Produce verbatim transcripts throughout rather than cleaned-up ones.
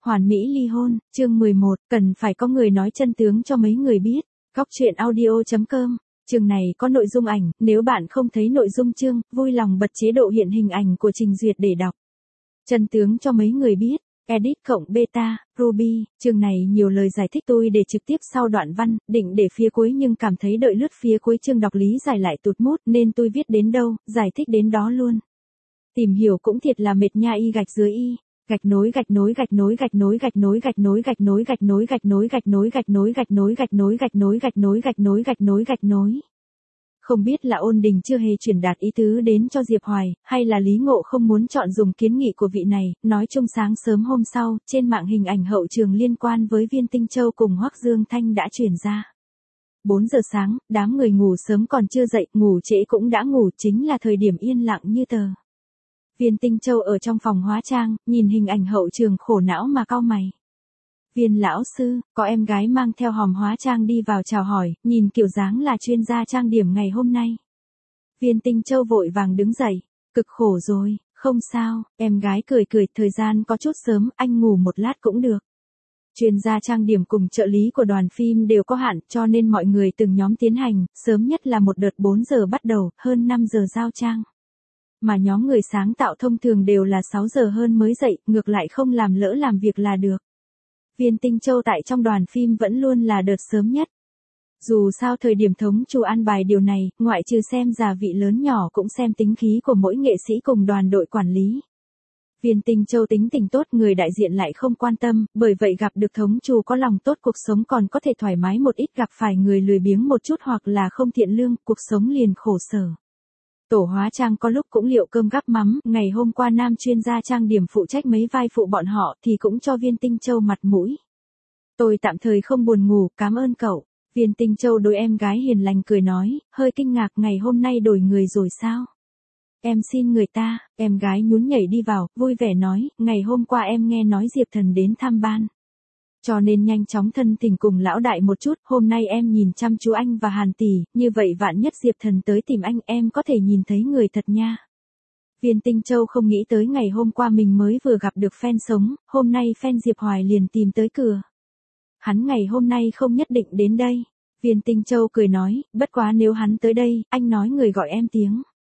Hoàn mỹ ly hôn, chương mười một, cần phải có người nói chân tướng cho mấy người biết. Góc truyện audio chấm com. Chương này có nội dung ảnh, nếu bạn không thấy nội dung chương, vui lòng bật chế độ hiện hình ảnh của trình duyệt để đọc. Chân tướng cho mấy người biết. Edit cộng beta, Ruby, chương này nhiều lời giải thích tôi để trực tiếp sau đoạn văn, định để phía cuối nhưng cảm thấy đợi lướt phía cuối chương đọc lý giải lại tụt mút nên tôi viết đến đâu, giải thích đến đó luôn. Tìm hiểu cũng thiệt là mệt nha y gạch dưới y. Gạch nối gạch nối gạch nối gạch nối gạch nối gạch nối gạch nối gạch nối gạch nối gạch nối gạch nối gạch nối gạch nối gạch nối gạch nối gạch nối gạch nối gạch nối. Không biết là Ôn Đình chưa hề truyền đạt ý tứ đến cho Diệp Hoài, hay là Lý Ngộ không muốn chọn dùng kiến nghị của vị này, nói chung sáng sớm hôm sau, trên mạng hình ảnh hậu trường liên quan với Viên Tinh Châu cùng Hoắc Dương Thanh đã truyền ra. bốn giờ sáng, đám người ngủ sớm còn chưa dậy, ngủ trễ cũng đã ngủ, chính là thời điểm yên lặng như tờ. Viên Tinh Châu ở trong phòng hóa trang, nhìn hình ảnh hậu trường khổ não mà cau mày. Viên lão sư, có em gái mang theo hòm hóa trang đi vào chào hỏi, nhìn kiểu dáng là chuyên gia trang điểm ngày hôm nay. Viên Tinh Châu vội vàng đứng dậy, cực khổ rồi, không sao, em gái cười cười, thời gian có chút sớm, anh ngủ một lát cũng được. Chuyên gia trang điểm cùng trợ lý của đoàn phim đều có hạn, cho nên mọi người từng nhóm tiến hành, sớm nhất là một đợt bốn giờ bắt đầu, hơn năm giờ giao trang. Mà nhóm người sáng tạo thông thường đều là sáu giờ hơn mới dậy, ngược lại không làm lỡ làm việc là được. Viên Tinh Châu tại trong đoàn phim vẫn luôn là đợt sớm nhất. Dù sao thời điểm thống chủ an bài điều này, ngoại trừ xem già vị lớn nhỏ cũng xem tính khí của mỗi nghệ sĩ cùng đoàn đội quản lý. Viên Tinh Châu tính tình tốt, người đại diện lại không quan tâm, bởi vậy gặp được thống chủ có lòng tốt cuộc sống còn có thể thoải mái một ít, gặp phải người lười biếng một chút hoặc là không thiện lương, cuộc sống liền khổ sở. Tổ hóa trang có lúc cũng liệu cơm gắp mắm, ngày hôm qua nam chuyên gia trang điểm phụ trách mấy vai phụ bọn họ thì cũng cho Viên Tinh Châu mặt mũi. Tôi tạm thời không buồn ngủ, cảm ơn cậu. Viên Tinh Châu đối em gái hiền lành cười nói, hơi kinh ngạc ngày hôm nay đổi người rồi sao? Em xin người ta, em gái nhún nhảy đi vào, vui vẻ nói, ngày hôm qua em nghe nói Diệp Thần đến thăm ban. Cho nên nhanh chóng thân tình cùng lão đại một chút, hôm nay em nhìn chăm chú anh và Hàn tỷ, như vậy vạn nhất Diệp Thần tới tìm anh em có thể nhìn thấy người thật nha. Viên Tinh Châu không nghĩ tới ngày hôm qua mình mới vừa gặp được fan sống, hôm nay fan Diệp Hoài liền tìm tới cửa. Hắn ngày hôm nay không nhất định đến đây. Viên Tinh Châu cười nói, bất quá nếu hắn tới đây, anh nói người gọi em tiếng.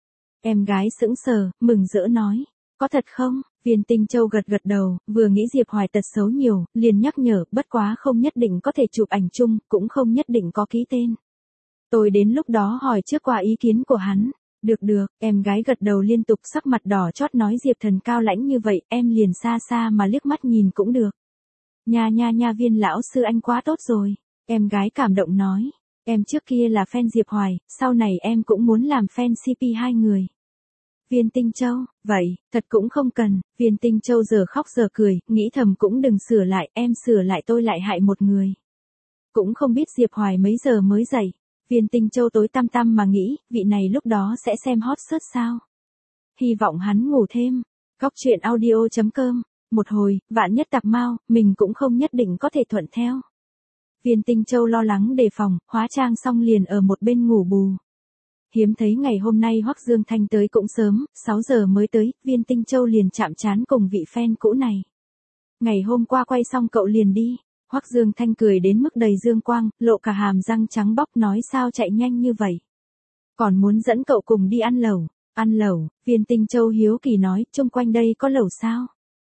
Em gái sững sờ, mừng rỡ nói, có thật không? Viên Tinh Châu gật gật đầu, vừa nghĩ Diệp Hoài tật xấu nhiều, liền nhắc nhở, bất quá không nhất định có thể chụp ảnh chung, cũng không nhất định có ký tên. Tôi đến lúc đó hỏi trước qua ý kiến của hắn. Được được, em gái gật đầu liên tục, sắc mặt đỏ chót nói Diệp Thần cao lãnh như vậy, em liền xa xa mà liếc mắt nhìn cũng được. Nha nha nha Viên lão sư anh quá tốt rồi. Em gái cảm động nói, em trước kia là fan Diệp Hoài, sau này em cũng muốn làm fan xê pê hai người. Viên Tinh Châu, vậy, thật cũng không cần. Viên Tinh Châu giờ khóc giờ cười, nghĩ thầm cũng đừng sửa lại, em sửa lại tôi lại hại một người. Cũng không biết Diệp Hoài mấy giờ mới dậy. Viên Tinh Châu tối tăm tăm mà nghĩ, vị này lúc đó sẽ xem hot search sao. Hy vọng hắn ngủ thêm. Góc truyện audio chấm com. Một hồi, vạn nhất tặc mau, mình cũng không nhất định có thể thuận theo. Viên Tinh Châu lo lắng đề phòng, hóa trang xong liền ở một bên ngủ bù. Hiếm thấy ngày hôm nay Hoắc Dương Thanh tới cũng sớm, sáu giờ mới tới, Viên Tinh Châu liền chạm trán cùng vị fan cũ này. Ngày hôm qua quay xong cậu liền đi. Hoắc Dương Thanh cười đến mức đầy dương quang, lộ cả hàm răng trắng bóc nói sao chạy nhanh như vậy. Còn muốn dẫn cậu cùng đi ăn lẩu. Ăn lẩu, Viên Tinh Châu hiếu kỳ nói, chung quanh đây có lẩu sao?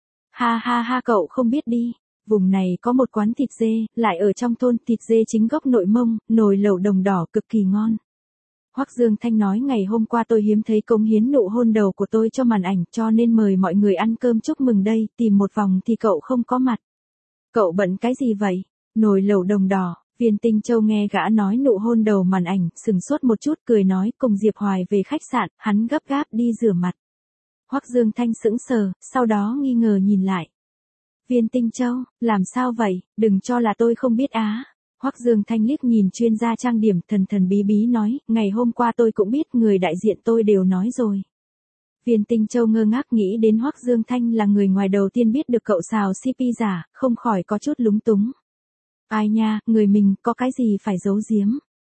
Ha ha ha cậu không biết đi. Vùng này có một quán thịt dê, lại ở trong thôn, thịt dê chính gốc nội Mông, nồi lẩu đồng đỏ cực kỳ ngon. Hoắc Dương Thanh nói ngày hôm qua tôi hiếm thấy cống hiến nụ hôn đầu của tôi cho màn ảnh cho nên mời mọi người ăn cơm chúc mừng đây, tìm một vòng thì cậu không có mặt. Cậu bận cái gì vậy? Nồi lẩu đồng đỏ. Viên Tinh Châu nghe gã nói nụ hôn đầu màn ảnh, sừng sốt một chút cười nói cùng Diệp Hoài về khách sạn, hắn gấp gáp đi rửa mặt. Hoắc Dương Thanh sững sờ, sau đó nghi ngờ nhìn lại. Viên Tinh Châu, làm sao vậy, đừng cho là tôi không biết á. Hoắc Dương Thanh liếc nhìn chuyên gia trang điểm thần thần bí bí nói, ngày hôm qua tôi cũng biết, người đại diện tôi đều nói rồi. Viên Tinh Châu ngơ ngác nghĩ đến Hoắc Dương Thanh là người ngoài đầu tiên biết được cậu xào xê pê giả, không khỏi có chút lúng túng. Ai nha, người mình có cái gì phải giấu giếm.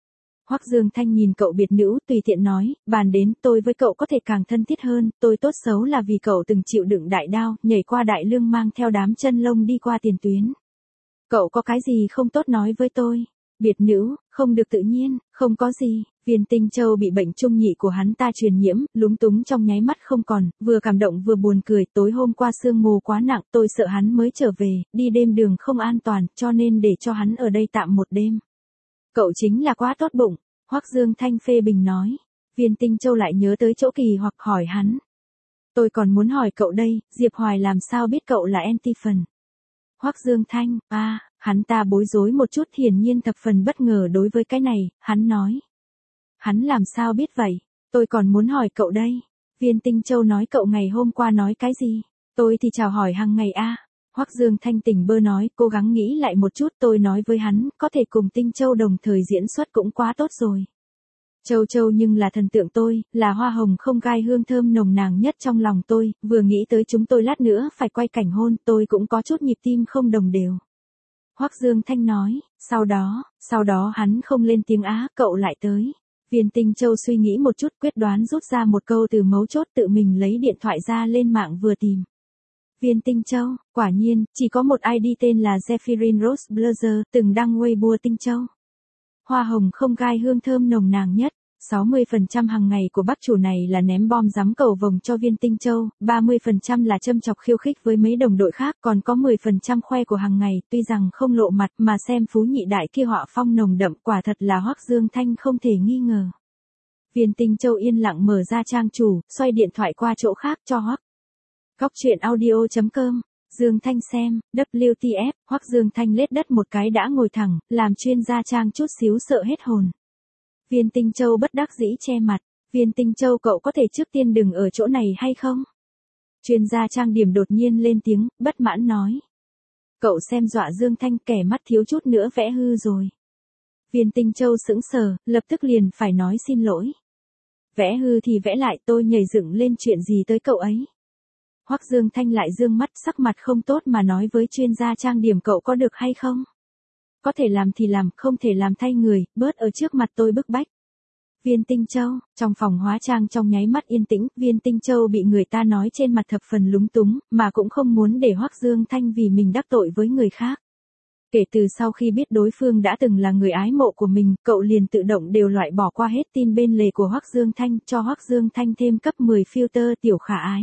Hoắc Dương Thanh nhìn cậu biệt nữ, tùy tiện nói, bàn đến, tôi với cậu có thể càng thân thiết hơn, tôi tốt xấu là vì cậu từng chịu đựng đại đao, nhảy qua đại lương mang theo đám chân lông đi qua tiền tuyến. Cậu có cái gì không tốt nói với tôi? Biệt nữ, không được tự nhiên, không có gì. Viên Tinh Châu bị bệnh trung nhị của hắn ta truyền nhiễm, lúng túng trong nháy mắt không còn, vừa cảm động vừa buồn cười, tối hôm qua sương mù quá nặng, tôi sợ hắn mới trở về, đi đêm đường không an toàn, cho nên để cho hắn ở đây tạm một đêm. Cậu chính là quá tốt bụng, Hoắc Dương Thanh phê bình nói. Viên Tinh Châu lại nhớ tới chỗ kỳ hoặc hỏi hắn. Tôi còn muốn hỏi cậu đây, Diệp Hoài làm sao biết cậu là anti-phần? Hoắc Dương Thanh, à, hắn ta bối rối một chút, hiển nhiên thập phần bất ngờ đối với cái này, hắn nói. Hắn làm sao biết vậy? Tôi còn muốn hỏi cậu đây. Viên Tinh Châu nói cậu ngày hôm qua nói cái gì? Tôi thì chào hỏi hàng ngày a. À. Hoắc Dương Thanh tỉnh bơ nói, cố gắng nghĩ lại một chút, tôi nói với hắn, có thể cùng Tinh Châu đồng thời diễn xuất cũng quá tốt rồi. Châu Châu nhưng là thần tượng tôi, là hoa hồng không gai hương thơm nồng nàn nhất trong lòng tôi, vừa nghĩ tới chúng tôi lát nữa phải quay cảnh hôn, tôi cũng có chút nhịp tim không đồng đều. Hoắc Dương Thanh nói, sau đó, sau đó hắn không lên tiếng á, cậu lại tới. Viên Tinh Châu suy nghĩ một chút, quyết đoán rút ra một câu từ mấu chốt, tự mình lấy điện thoại ra lên mạng vừa tìm. Viên Tinh Châu, quả nhiên, chỉ có một i đê tên là Zephyrin Rose Blazer, từng đăng Weibo Tinh Châu. Hoa hồng không gai hương thơm nồng nàn nhất, sáu mươi phần trăm hàng ngày của bác chủ này là ném bom giắm cầu vồng cho Viên Tinh Châu, ba mươi phần trăm là châm chọc khiêu khích với mấy đồng đội khác, còn có mười phần trăm khoe của hàng ngày, tuy rằng không lộ mặt mà xem phú nhị đại kia họa phong nồng đậm, quả thật là Hoắc Dương Thanh không thể nghi ngờ. Viên Tinh Châu yên lặng mở ra trang chủ, xoay điện thoại qua chỗ khác cho Hoắc. Góc truyện audio chấm com, Dương Thanh xem, W T F, Hoắc Dương Thanh lết đất một cái đã ngồi thẳng, làm chuyên gia trang chút xíu sợ hết hồn. Viên Tinh Châu bất đắc dĩ che mặt, Viên Tinh Châu cậu có thể trước tiên đừng ở chỗ này hay không? Chuyên gia trang điểm đột nhiên lên tiếng, bất mãn nói. Cậu xem dọa Dương Thanh, kẻ mắt thiếu chút nữa vẽ hư rồi. Viên Tinh Châu sững sờ, lập tức liền phải nói xin lỗi. Vẽ hư thì vẽ lại, tôi nhảy dựng lên chuyện gì tới cậu ấy. Hoắc Dương Thanh lại dương mắt, sắc mặt không tốt mà nói với chuyên gia trang điểm, cậu có được hay không? Có thể làm thì làm, không thể làm thay người, bớt ở trước mặt tôi bức bách. Viên Tinh Châu, trong phòng hóa trang trong nháy mắt yên tĩnh, Viên Tinh Châu bị người ta nói trên mặt thập phần lúng túng, mà cũng không muốn để Hoắc Dương Thanh vì mình đắc tội với người khác. Kể từ sau khi biết đối phương đã từng là người ái mộ của mình, cậu liền tự động đều loại bỏ qua hết tin bên lề của Hoắc Dương Thanh, cho Hoắc Dương Thanh thêm cấp mười filter tiểu khả ái.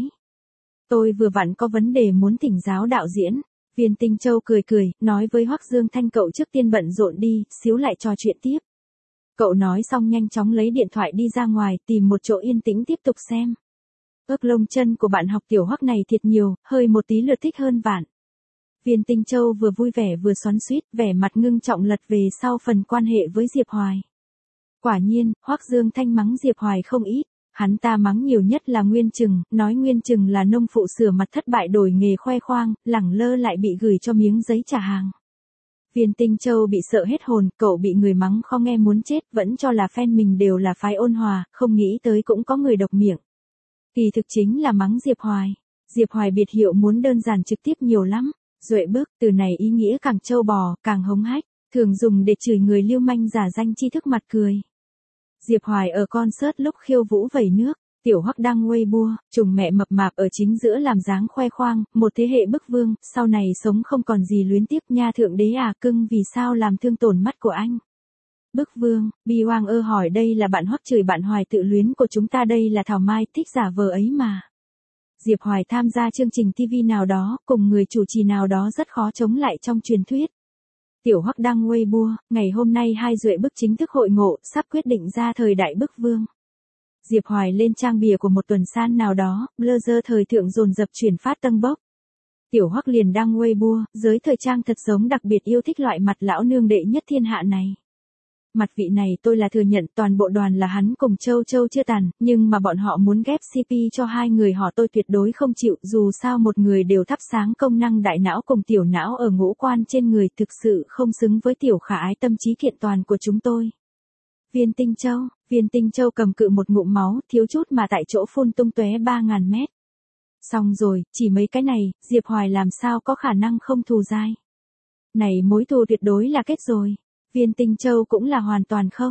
Tôi vừa vặn có vấn đề muốn thỉnh giáo đạo diễn. Viên Tinh Châu cười cười, nói với Hoắc Dương Thanh, cậu trước tiên bận rộn đi, xíu lại trò chuyện tiếp. Cậu nói xong nhanh chóng lấy điện thoại đi ra ngoài, tìm một chỗ yên tĩnh tiếp tục xem. Ước lông chân của bạn học tiểu Hoắc này thiệt nhiều, hơi một tí lượt thích hơn vạn. Viên Tinh Châu vừa vui vẻ vừa xoắn xuýt, vẻ mặt ngưng trọng lật về sau phần quan hệ với Diệp Hoài. Quả nhiên, Hoắc Dương Thanh mắng Diệp Hoài không ít. Hắn ta mắng nhiều nhất là Nguyên Trừng, nói Nguyên Trừng là nông phụ sửa mặt thất bại đổi nghề khoe khoang, lẳng lơ lại bị gửi cho miếng giấy trả hàng. Viên Tinh Châu bị sợ hết hồn, cậu bị người mắng khó nghe muốn chết, vẫn cho là fan mình đều là phái ôn hòa, không nghĩ tới cũng có người độc miệng. Kỳ thực chính là mắng Diệp Hoài. Diệp Hoài biệt hiệu muốn đơn giản trực tiếp nhiều lắm. Duệ bước, từ này ý nghĩa càng trâu bò, càng hống hách, thường dùng để chửi người lưu manh giả danh tri thức mặt cười. Diệp Hoài ở concert lúc khiêu vũ vẩy nước, tiểu Hoắc đăng Weibo, trùng mẹ mập mạp ở chính giữa làm dáng khoe khoang, một thế hệ bức vương, sau này sống không còn gì luyến tiếc, nha thượng đế à cưng vì sao làm thương tổn mắt của anh. Bức vương, Bi Hoang ơ hỏi đây là bạn Hoắc chửi bạn Hoài tự luyến của chúng ta, đây là Thảo Mai thích giả vờ ấy mà. Diệp Hoài tham gia chương trình ti vi nào đó, cùng người chủ trì nào đó rất khó chống lại trong truyền thuyết. Tiểu Hoắc đăng Weibo, ngày hôm nay hai duệ bức chính thức hội ngộ, sắp quyết định ra thời đại bức vương. Diệp Hoài lên trang bìa của một tuần san nào đó, blazer thời thượng dồn dập chuyển phát tăng bốc. Tiểu Hoắc liền đăng Weibo, giới thời trang thật giống đặc biệt yêu thích loại mặt lão nương đệ nhất thiên hạ này. Mặt vị này tôi là thừa nhận, toàn bộ đoàn là hắn cùng Châu Châu chưa tàn, nhưng mà bọn họ muốn ghép xê pê cho hai người họ tôi tuyệt đối không chịu, dù sao một người đều thắp sáng công năng đại não cùng tiểu não ở ngũ quan trên người, thực sự không xứng với tiểu khả ái tâm trí kiện toàn của chúng tôi. Viên Tinh Châu, Viên Tinh Châu cầm cự một ngụm máu, thiếu chút mà tại chỗ phun tung tóe ba ngàn mét. Xong rồi, chỉ mấy cái này, Diệp Hoài làm sao có khả năng không thù dai. Này mối thù tuyệt đối là kết rồi. Viên Tinh Châu cũng là hoàn toàn không.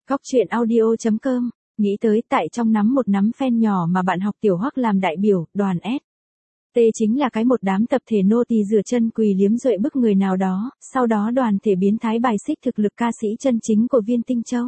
Cóc truyện audio chấm com, nghĩ tới tại trong nắm một nắm fan nhỏ mà bạn học tiểu Hoắc làm đại biểu, đoàn S. T chính là cái một đám tập thể nô tỳ rửa chân quỳ liếm duệ bức người nào đó, sau đó đoàn thể biến thái bài xích thực lực ca sĩ chân chính của Viên Tinh Châu.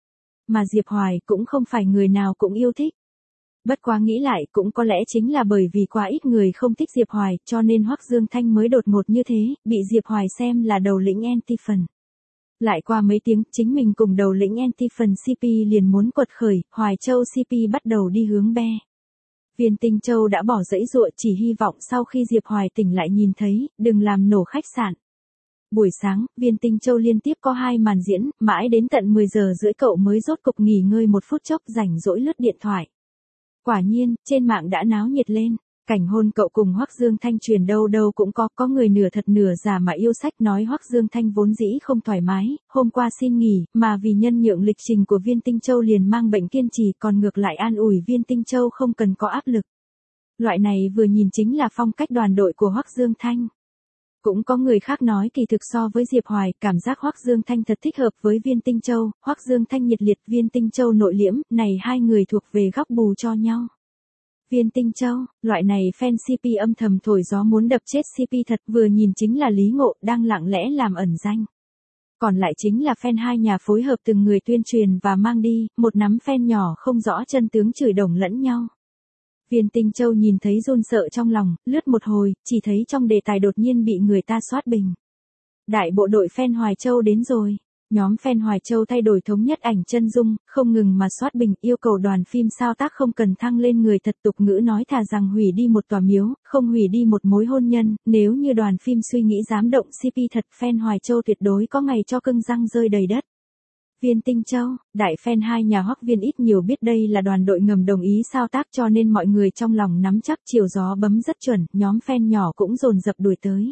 Mà Diệp Hoài cũng không phải người nào cũng yêu thích. Bất quá nghĩ lại cũng có lẽ chính là bởi vì quá ít người không thích Diệp Hoài cho nên Hoắc Dương Thanh mới đột ngột như thế, bị Diệp Hoài xem là đầu lĩnh anti-fan. Lại qua mấy tiếng, chính mình cùng đầu lĩnh anti-fan xê pê liền muốn quật khởi, Hoài Châu xê pê bắt đầu đi hướng be. Viên Tinh Châu đã bỏ dãy dụa chỉ hy vọng sau khi Diệp Hoài tỉnh lại nhìn thấy, đừng làm nổ khách sạn. Buổi sáng, Viên Tinh Châu liên tiếp có hai màn diễn, mãi đến tận mười giờ rưỡi cậu mới rốt cục nghỉ ngơi một phút chốc rảnh rỗi lướt điện thoại. Quả nhiên, trên mạng đã náo nhiệt lên. Cảnh hôn cậu cùng Hoắc Dương Thanh truyền đâu đâu cũng có, có người nửa thật nửa giả mà yêu sách nói Hoắc Dương Thanh vốn dĩ không thoải mái, hôm qua xin nghỉ, mà vì nhân nhượng lịch trình của Viên Tinh Châu liền mang bệnh kiên trì, còn ngược lại an ủi Viên Tinh Châu không cần có áp lực. Loại này vừa nhìn chính là phong cách đoàn đội của Hoắc Dương Thanh. Cũng có người khác nói kỳ thực so với Diệp Hoài, cảm giác Hoắc Dương Thanh thật thích hợp với Viên Tinh Châu, Hoắc Dương Thanh nhiệt liệt, Viên Tinh Châu nội liễm, này hai người thuộc về góc bù cho nhau. Viên Tinh Châu, loại này fan xê pê âm thầm thổi gió muốn đập chết xê pê thật, vừa nhìn chính là Lý Ngộ đang lặng lẽ làm ẩn danh. Còn lại chính là fan hai nhà phối hợp từng người tuyên truyền và mang đi, một nắm fan nhỏ không rõ chân tướng chửi đồng lẫn nhau. Viên Tinh Châu nhìn thấy run sợ trong lòng, lướt một hồi, chỉ thấy trong đề tài đột nhiên bị người ta soát bình. Đại bộ đội fan Hoài Châu đến rồi. Nhóm fan Hoài Châu thay đổi thống nhất ảnh chân dung, không ngừng mà soát bình, yêu cầu đoàn phim sao tác không cần thăng lên người thật, tục ngữ nói thà rằng hủy đi một tòa miếu, không hủy đi một mối hôn nhân, nếu như đoàn phim suy nghĩ dám động xê pê thật, fan Hoài Châu tuyệt đối có ngày cho cưng răng rơi đầy đất. Viên Tinh Châu, đại fan hai nhà Hoắc Viên ít nhiều biết đây là đoàn đội ngầm đồng ý sao tác cho nên mọi người trong lòng nắm chắc chiều gió bấm rất chuẩn, nhóm fan nhỏ cũng dồn dập đuổi tới.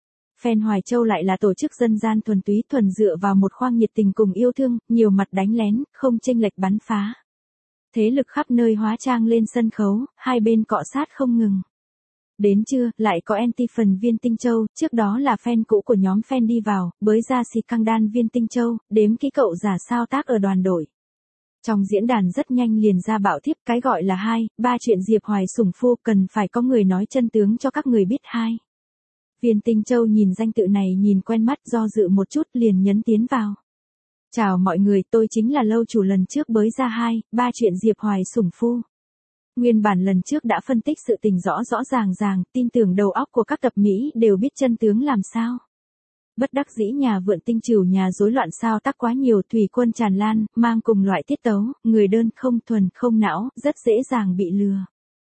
Fan Hoài Châu lại là tổ chức dân gian thuần túy thuần dựa vào một khoang nhiệt tình cùng yêu thương, nhiều mặt đánh lén, không chênh lệch bắn phá. Thế lực khắp nơi hóa trang lên sân khấu, hai bên cọ sát không ngừng. Đến trưa, lại có anti-fan Viên Tinh Châu, trước đó là fan cũ của nhóm fan đi vào, bới ra xì căng đan Viên Tinh Châu, đếm kỹ cậu giả sao tác ở đoàn đội. Trong diễn đàn rất nhanh liền ra bạo thiếp, cái gọi là hai, ba chuyện Diệp Hoài sủng phu cần phải có người nói chân tướng cho các người biết hai. Viên Tinh Châu nhìn danh tự này nhìn quen mắt, do dự một chút liền nhấn tiến vào. Chào mọi người, tôi chính là lâu chủ lần trước bới ra hai, ba chuyện Diệp Hoài sủng phu. Nguyên bản lần trước đã phân tích sự tình rõ rõ ràng ràng, tin tưởng đầu óc của các tập Mỹ đều biết chân tướng làm sao. Bất đắc dĩ nhà vượn tinh trừu nhà rối loạn sao tác quá nhiều, thủy quân tràn lan, mang cùng loại tiết tấu, người đơn không thuần không não, rất dễ dàng bị lừa.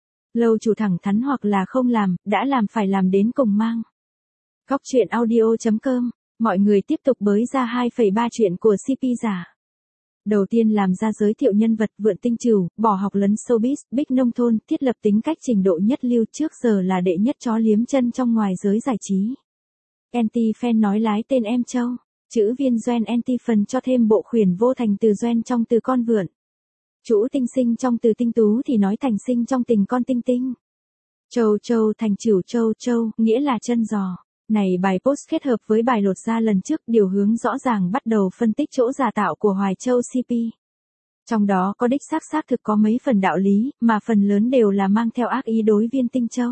Lâu chủ thẳng thắn hoặc là không làm, đã làm phải làm đến cùng mang. Cóc truyện audio chấm com, mọi người tiếp tục bới ra hai phẩy ba chuyện của xê pê giả. Đầu tiên làm ra giới thiệu nhân vật vượn tinh trừu, bỏ học lấn showbiz, bích nông thôn, thiết lập tính cách trình độ nhất lưu, trước giờ là đệ nhất chó liếm chân trong ngoài giới giải trí. Anti-fan nói lái tên em Châu, chữ viên Doen anti-fan cho thêm bộ khuyển vô thành từ Doen trong từ con vượn. Chữ tinh sinh trong từ tinh tú thì nói thành sinh trong tình con tinh tinh. Châu Châu thành chửu Châu Châu, nghĩa là chân giò. Này bài post kết hợp với bài lột ra lần trước, điều hướng rõ ràng bắt đầu phân tích chỗ giả tạo của Hoài Châu xê pê. Trong đó có đích xác xác thực có mấy phần đạo lý, mà phần lớn đều là mang theo ác ý đối Viên Tinh Châu.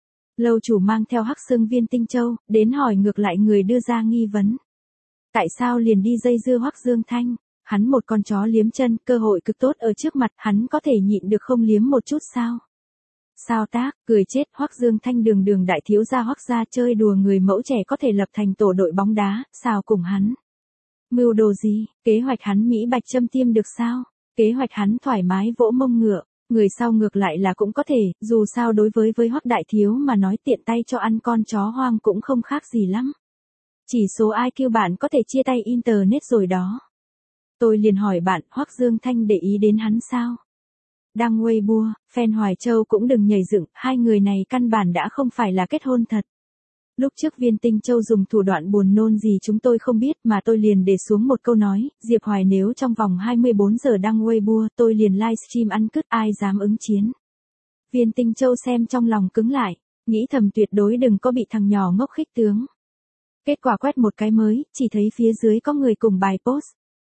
Lâu chủ mang theo hắc xương Viên Tinh Châu, đến hỏi ngược lại người đưa ra nghi vấn. Tại sao liền đi dây dưa Hoắc Dương Thanh? Hắn một con chó liếm chân, cơ hội cực tốt ở trước mặt, hắn có thể nhịn được không liếm một chút sao? Sao tác, cười chết, Hoắc Dương Thanh đường đường đại thiếu gia Hoắc gia chơi đùa người mẫu trẻ có thể lập thành tổ đội bóng đá, sao cùng hắn? Mưu đồ gì, kế hoạch hắn Mỹ Bạch châm tiêm được sao? Kế hoạch hắn thoải mái vỗ mông ngựa, người sau ngược lại là cũng có thể, dù sao đối với với Hoắc đại thiếu mà nói tiện tay cho ăn con chó hoang cũng không khác gì lắm. Chỉ số i kiu bạn có thể chia tay internet rồi đó. Tôi liền hỏi bạn, Hoắc Dương Thanh để ý đến hắn sao? Đăng Weibo, fan Hoài Châu cũng đừng nhảy dựng, hai người này căn bản đã không phải là kết hôn thật. Lúc trước Viên Tinh Châu dùng thủ đoạn buồn nôn gì chúng tôi không biết mà tôi liền để xuống một câu nói, Diệp Hoài nếu trong vòng hai mươi bốn giờ đăng Weibo tôi liền livestream ăn cứt, ai dám ứng chiến. Viên Tinh Châu xem trong lòng cứng lại, nghĩ thầm tuyệt đối đừng có bị thằng nhỏ ngốc khích tướng. Kết quả quét một cái mới, chỉ thấy phía dưới có người cùng bài post.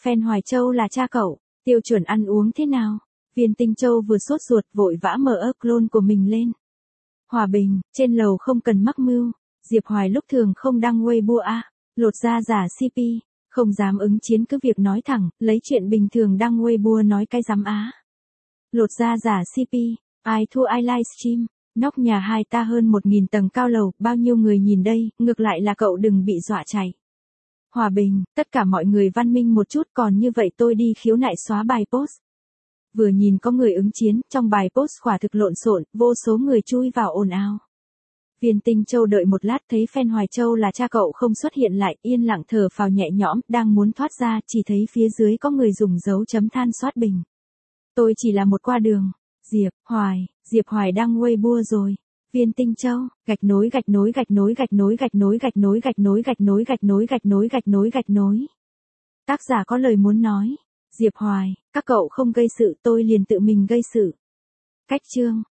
Phen Hoài Châu là cha cậu, tiêu chuẩn ăn uống thế nào? Viên Tinh Châu vừa sốt ruột vội vã mở ấp clone của mình lên. Hòa bình, trên lầu không cần mắc mưu, Diệp Hoài lúc thường không đăng Weibo a, lột da giả xê pê, không dám ứng chiến cứ việc nói thẳng, lấy chuyện bình thường đăng Weibo nói cái dám á. Lột da giả xê pê, ai thua ai livestream, nóc nhà hai ta hơn một nghìn tầng cao lầu, bao nhiêu người nhìn đây, ngược lại là cậu đừng bị dọa chạy. Hòa bình, tất cả mọi người văn minh một chút, còn như vậy tôi đi khiếu nại xóa bài post. Vừa nhìn có người ứng chiến, trong bài post quả thực lộn xộn, vô số người chui vào ồn ào. Viên Tinh Châu đợi một lát thấy Phen Hoài Châu là cha cậu không xuất hiện lại, yên lặng thở phào nhẹ nhõm, đang muốn thoát ra, chỉ thấy phía dưới có người dùng dấu chấm than soát bình. Tôi chỉ là một qua đường. Diệp Hoài, Diệp Hoài đăng Weibo rồi. Viên Tinh Châu, gạch nối gạch nối gạch nối gạch nối gạch nối gạch nối gạch nối gạch nối gạch nối gạch nối gạch nối gạch nối. Tác giả có lời muốn nói. Diệp Hoài, các cậu không gây sự tôi liền tự mình gây sự. Cách chương.